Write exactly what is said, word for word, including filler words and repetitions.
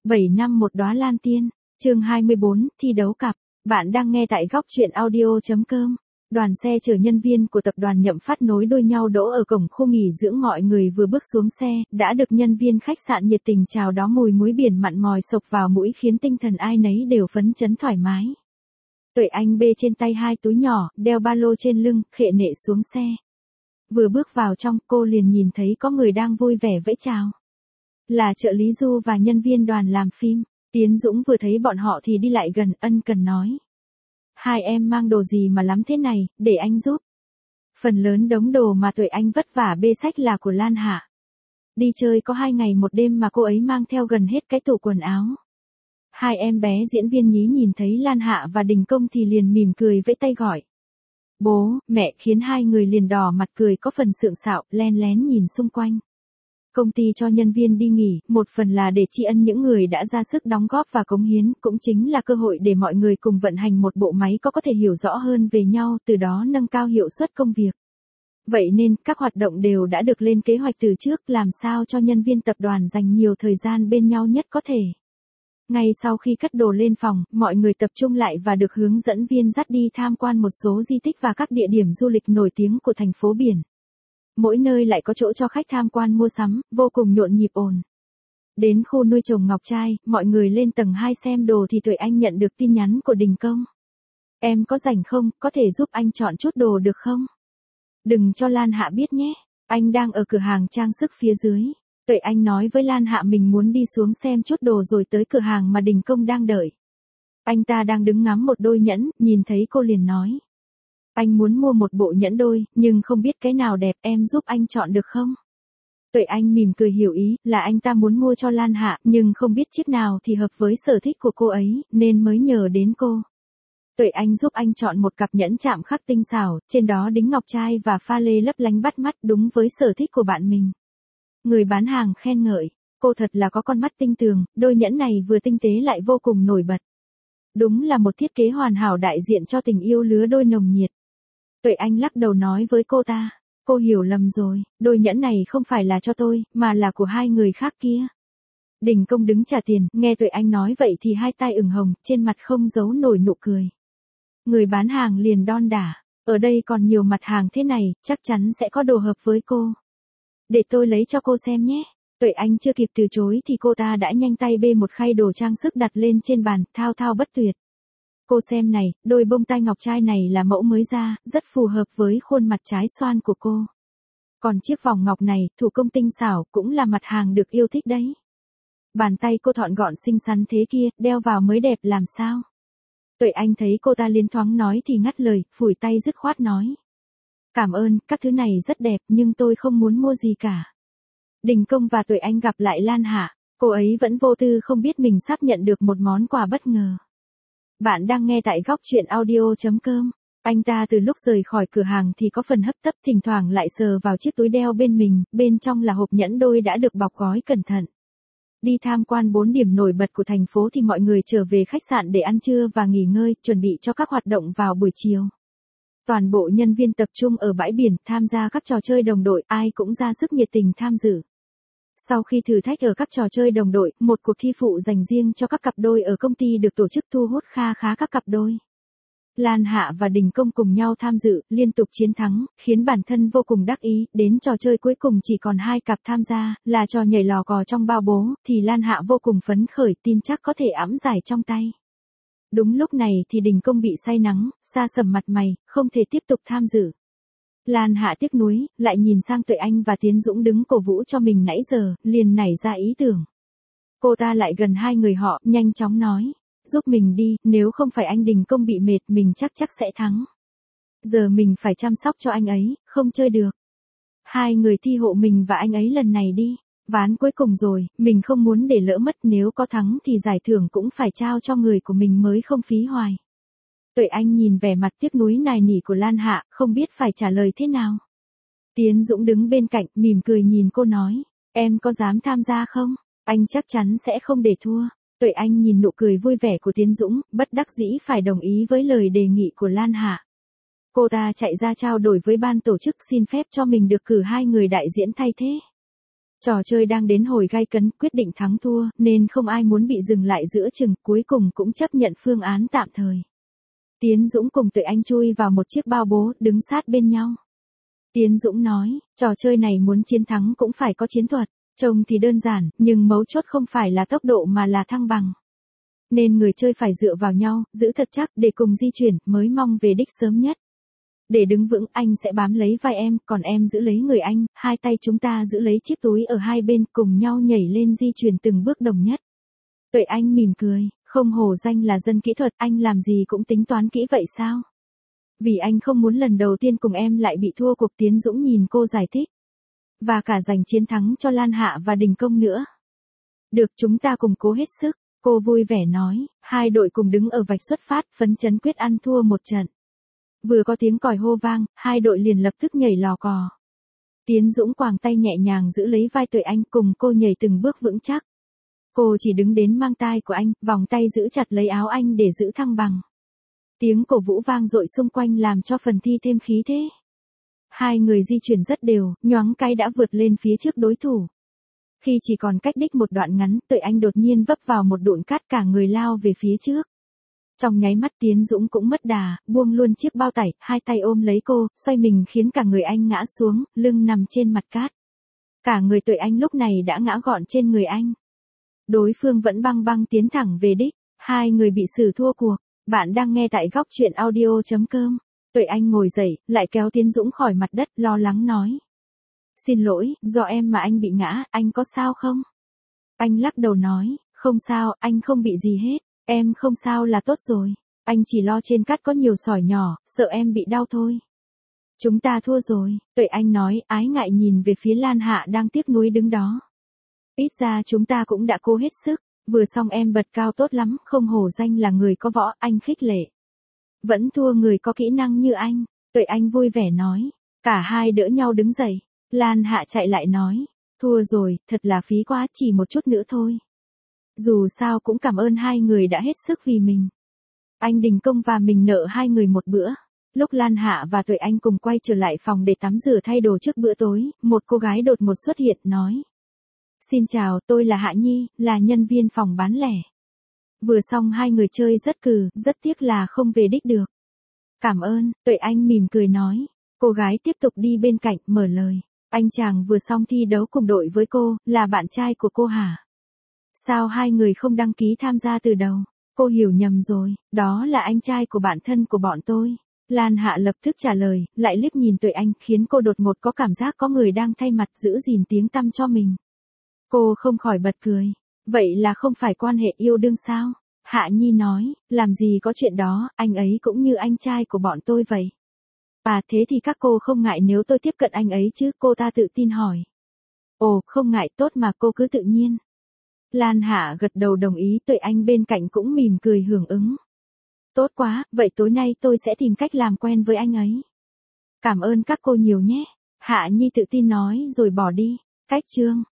bảy năm một đóa lan tiên, chương hai mươi bốn, thi đấu cặp. Bạn đang nghe tại góc truyện audio.com. Đoàn xe chở nhân viên của tập đoàn Nhậm Phát nối đuôi nhau đỗ ở cổng khu nghỉ dưỡng, mọi người vừa bước xuống xe, đã được nhân viên khách sạn nhiệt tình chào đón, mùi muối biển mặn mòi xộc vào mũi khiến tinh thần ai nấy đều phấn chấn thoải mái. Tuệ Anh bê trên tay hai túi nhỏ, đeo ba lô trên lưng, khệ nệ xuống xe. Vừa bước vào trong, cô liền nhìn thấy có người đang vui vẻ vẫy chào. Là trợ lý Du và nhân viên đoàn làm phim. Tiến Dũng vừa thấy bọn họ thì đi lại gần, ân cần nói. Hai em mang đồ gì mà lắm thế này, để anh giúp. Phần lớn đống đồ mà Tuệ Anh vất vả bê xách là của Lan Hạ. Đi chơi có hai ngày một đêm mà cô ấy mang theo gần hết cái tủ quần áo. Hai em bé diễn viên nhí nhìn thấy Lan Hạ và Đình Công thì liền mỉm cười vẫy tay gọi. Bố, mẹ, khiến hai người liền đỏ mặt cười có phần sượng sạo, len lén nhìn xung quanh. Công ty cho nhân viên đi nghỉ, một phần là để tri ân những người đã ra sức đóng góp và cống hiến, cũng chính là cơ hội để mọi người cùng vận hành một bộ máy có có thể hiểu rõ hơn về nhau, từ đó nâng cao hiệu suất công việc. Vậy nên, các hoạt động đều đã được lên kế hoạch từ trước, làm sao cho nhân viên tập đoàn dành nhiều thời gian bên nhau nhất có thể. Ngay sau khi cất đồ lên phòng, mọi người tập trung lại và được hướng dẫn viên dắt đi tham quan một số di tích và các địa điểm du lịch nổi tiếng của thành phố biển. Mỗi nơi lại có chỗ cho khách tham quan mua sắm, vô cùng nhộn nhịp ồn. Đến khu nuôi trồng ngọc trai, mọi người lên tầng hai xem đồ thì Tuệ Anh nhận được tin nhắn của Đình Công. Em có rảnh không, có thể giúp anh chọn chút đồ được không? Đừng cho Lan Hạ biết nhé, anh đang ở cửa hàng trang sức phía dưới. Tuệ Anh nói với Lan Hạ mình muốn đi xuống xem chút đồ rồi tới cửa hàng mà Đình Công đang đợi. Anh ta đang đứng ngắm một đôi nhẫn, nhìn thấy cô liền nói. Anh muốn mua một bộ nhẫn đôi, nhưng không biết cái nào đẹp, em giúp anh chọn được không? Tuệ Anh mỉm cười hiểu ý, là anh ta muốn mua cho Lan Hạ, nhưng không biết chiếc nào thì hợp với sở thích của cô ấy, nên mới nhờ đến cô. Tuệ Anh giúp anh chọn một cặp nhẫn chạm khắc tinh xảo, trên đó đính ngọc trai và pha lê lấp lánh bắt mắt, đúng với sở thích của bạn mình. Người bán hàng khen ngợi, cô thật là có con mắt tinh tường, đôi nhẫn này vừa tinh tế lại vô cùng nổi bật. Đúng là một thiết kế hoàn hảo đại diện cho tình yêu lứa đôi nồng nhiệt. Tuệ Anh lắc đầu nói với cô ta, cô hiểu lầm rồi, đôi nhẫn này không phải là cho tôi, mà là của hai người khác kia. Đình Công đứng trả tiền, nghe Tuệ Anh nói vậy thì hai tay ửng hồng, trên mặt không giấu nổi nụ cười. Người bán hàng liền đon đả, ở đây còn nhiều mặt hàng thế này, chắc chắn sẽ có đồ hợp với cô. Để tôi lấy cho cô xem nhé. Tuệ Anh chưa kịp từ chối thì cô ta đã nhanh tay bê một khay đồ trang sức đặt lên trên bàn, thao thao bất tuyệt. Cô xem này, đôi bông tai ngọc trai này là mẫu mới ra, rất phù hợp với khuôn mặt trái xoan của cô. Còn chiếc vòng ngọc này, thủ công tinh xảo, cũng là mặt hàng được yêu thích đấy. Bàn tay cô thọn gọn xinh xắn thế kia, đeo vào mới đẹp làm sao. Tuệ Anh thấy cô ta liên thoáng nói thì ngắt lời, phủi tay dứt khoát nói. Cảm ơn, các thứ này rất đẹp nhưng tôi không muốn mua gì cả. Đình Công và Tuệ Anh gặp lại Lan Hạ, cô ấy vẫn vô tư không biết mình sắp nhận được một món quà bất ngờ. Bạn đang nghe tại góc truyện audio.com. Anh ta từ lúc rời khỏi cửa hàng thì có phần hấp tấp, thỉnh thoảng lại sờ vào chiếc túi đeo bên mình, bên trong là hộp nhẫn đôi đã được bọc gói cẩn thận. Đi tham quan bốn điểm nổi bật của thành phố thì mọi người trở về khách sạn để ăn trưa và nghỉ ngơi, chuẩn bị cho các hoạt động vào buổi chiều. Toàn bộ nhân viên tập trung ở bãi biển, tham gia các trò chơi đồng đội, ai cũng ra sức nhiệt tình tham dự. Sau khi thử thách ở các trò chơi đồng đội, một cuộc thi phụ dành riêng cho các cặp đôi ở công ty được tổ chức, thu hút kha khá các cặp đôi. Lan Hạ và Đình Công cùng nhau tham dự, liên tục chiến thắng, khiến bản thân vô cùng đắc ý. Đến trò chơi cuối cùng chỉ còn hai cặp tham gia, là trò nhảy lò cò trong bao bố, thì Lan Hạ vô cùng phấn khởi, tin chắc có thể ẵm giải trong tay. Đúng lúc này thì Đình Công bị say nắng, sa sầm mặt mày, không thể tiếp tục tham dự. Lan Hạ tiếc nuối, lại nhìn sang Tuệ Anh và Tiến Dũng đứng cổ vũ cho mình nãy giờ, liền nảy ra ý tưởng. Cô ta lại gần hai người họ, nhanh chóng nói, giúp mình đi, nếu không phải anh Đình Công bị mệt mình chắc chắc sẽ thắng. Giờ mình phải chăm sóc cho anh ấy, không chơi được. Hai người thi hộ mình và anh ấy lần này đi. Ván cuối cùng rồi, mình không muốn để lỡ mất, nếu có thắng thì giải thưởng cũng phải trao cho người của mình mới không phí hoài. Tuệ Anh nhìn vẻ mặt tiếc nuối nài nỉ của Lan Hạ, không biết phải trả lời thế nào. Tiến Dũng đứng bên cạnh, mỉm cười nhìn cô nói, em có dám tham gia không? Anh chắc chắn sẽ không để thua. Tuệ Anh nhìn nụ cười vui vẻ của Tiến Dũng, bất đắc dĩ phải đồng ý với lời đề nghị của Lan Hạ. Cô ta chạy ra trao đổi với ban tổ chức xin phép cho mình được cử hai người đại diễn thay thế. Trò chơi đang đến hồi gay cấn, quyết định thắng thua, nên không ai muốn bị dừng lại giữa chừng, cuối cùng cũng chấp nhận phương án tạm thời. Tiến Dũng cùng Tuệ Anh chui vào một chiếc bao bố, đứng sát bên nhau. Tiến Dũng nói, trò chơi này muốn chiến thắng cũng phải có chiến thuật, trông thì đơn giản, nhưng mấu chốt không phải là tốc độ mà là thăng bằng. Nên người chơi phải dựa vào nhau, giữ thật chắc để cùng di chuyển, mới mong về đích sớm nhất. Để đứng vững, anh sẽ bám lấy vai em, còn em giữ lấy người anh, hai tay chúng ta giữ lấy chiếc túi ở hai bên, cùng nhau nhảy lên di chuyển từng bước đồng nhất. Tuệ Anh mỉm cười, không hổ danh là dân kỹ thuật, anh làm gì cũng tính toán kỹ vậy sao? Vì anh không muốn lần đầu tiên cùng em lại bị thua cuộc. Tiến Dũng nhìn cô giải thích. Và cả giành chiến thắng cho Lan Hạ và Đình Công nữa. Được, chúng ta cùng cố hết sức, cô vui vẻ nói. Hai đội cùng đứng ở vạch xuất phát, phấn chấn quyết ăn thua một trận. Vừa có tiếng còi hô vang, hai đội liền lập tức nhảy lò cò. Tiến Dũng quàng tay nhẹ nhàng giữ lấy vai Tuệ Anh, cùng cô nhảy từng bước vững chắc. Cô chỉ đứng đến mang tai của anh, vòng tay giữ chặt lấy áo anh để giữ thăng bằng. Tiếng cổ vũ vang dội xung quanh làm cho phần thi thêm khí thế. Hai người di chuyển rất đều, nhoáng cái đã vượt lên phía trước đối thủ. Khi chỉ còn cách đích một đoạn ngắn, Tuệ Anh đột nhiên vấp vào một đụn cát, cả người lao về phía trước. Trong nháy mắt Tiến Dũng cũng mất đà, buông luôn chiếc bao tải, hai tay ôm lấy cô, xoay mình khiến cả người anh ngã xuống, lưng nằm trên mặt cát. Cả người Tuệ Anh lúc này đã ngã gọn trên người anh. Đối phương vẫn băng băng tiến thẳng về đích, hai người bị xử thua cuộc. Bạn đang nghe tại góc truyện audio chấm com. Tuệ Anh ngồi dậy, lại kéo Tiến Dũng khỏi mặt đất, lo lắng nói. Xin lỗi, do em mà anh bị ngã, anh có sao không? Anh lắc đầu nói, không sao, anh không bị gì hết, em không sao là tốt rồi. Anh chỉ lo trên cát có nhiều sỏi nhỏ, sợ em bị đau thôi. Chúng ta thua rồi, Tuệ Anh nói, ái ngại nhìn về phía Lan Hạ đang tiếc nuối đứng đó. Ít ra chúng ta cũng đã cố hết sức. Vừa xong em bật cao tốt lắm, không hổ danh là người có võ, anh khích lệ. Vẫn thua người có kỹ năng như anh, Tuệ Anh vui vẻ nói. Cả hai đỡ nhau đứng dậy. Lan Hạ chạy lại nói. Thua rồi, thật là phí quá, chỉ một chút nữa thôi. Dù sao cũng cảm ơn hai người đã hết sức vì mình. Anh Đình Công và mình nợ hai người một bữa. Lúc Lan Hạ và Tuệ Anh cùng quay trở lại phòng để tắm rửa thay đồ trước bữa tối, một cô gái đột ngột xuất hiện nói. Xin chào, tôi là Hạ Nhi, là nhân viên phòng bán lẻ. Vừa xong hai người chơi rất cừ, rất tiếc là không về đích được. Cảm ơn, Tuệ Anh mỉm cười nói. Cô gái tiếp tục đi bên cạnh, mở lời. Anh chàng vừa xong thi đấu cùng đội với cô, là bạn trai của cô hả? Sao hai người không đăng ký tham gia từ đầu? Cô hiểu nhầm rồi, đó là anh trai của bạn thân của bọn tôi. Lan Hạ lập tức trả lời, lại liếc nhìn Tuệ Anh, khiến cô đột ngột có cảm giác có người đang thay mặt giữ gìn tiếng tăm cho mình. Cô không khỏi bật cười. Vậy là không phải quan hệ yêu đương sao? Hạ Nhi nói, làm gì có chuyện đó, anh ấy cũng như anh trai của bọn tôi vậy. À thế thì các cô không ngại nếu tôi tiếp cận anh ấy chứ, cô ta tự tin hỏi. Ồ, không ngại, tốt mà, cô cứ tự nhiên. Lan Hạ gật đầu đồng ý, Tuệ Anh bên cạnh cũng mỉm cười hưởng ứng. Tốt quá, vậy tối nay tôi sẽ tìm cách làm quen với anh ấy. Cảm ơn các cô nhiều nhé. Hạ Nhi tự tin nói rồi bỏ đi. Cách chương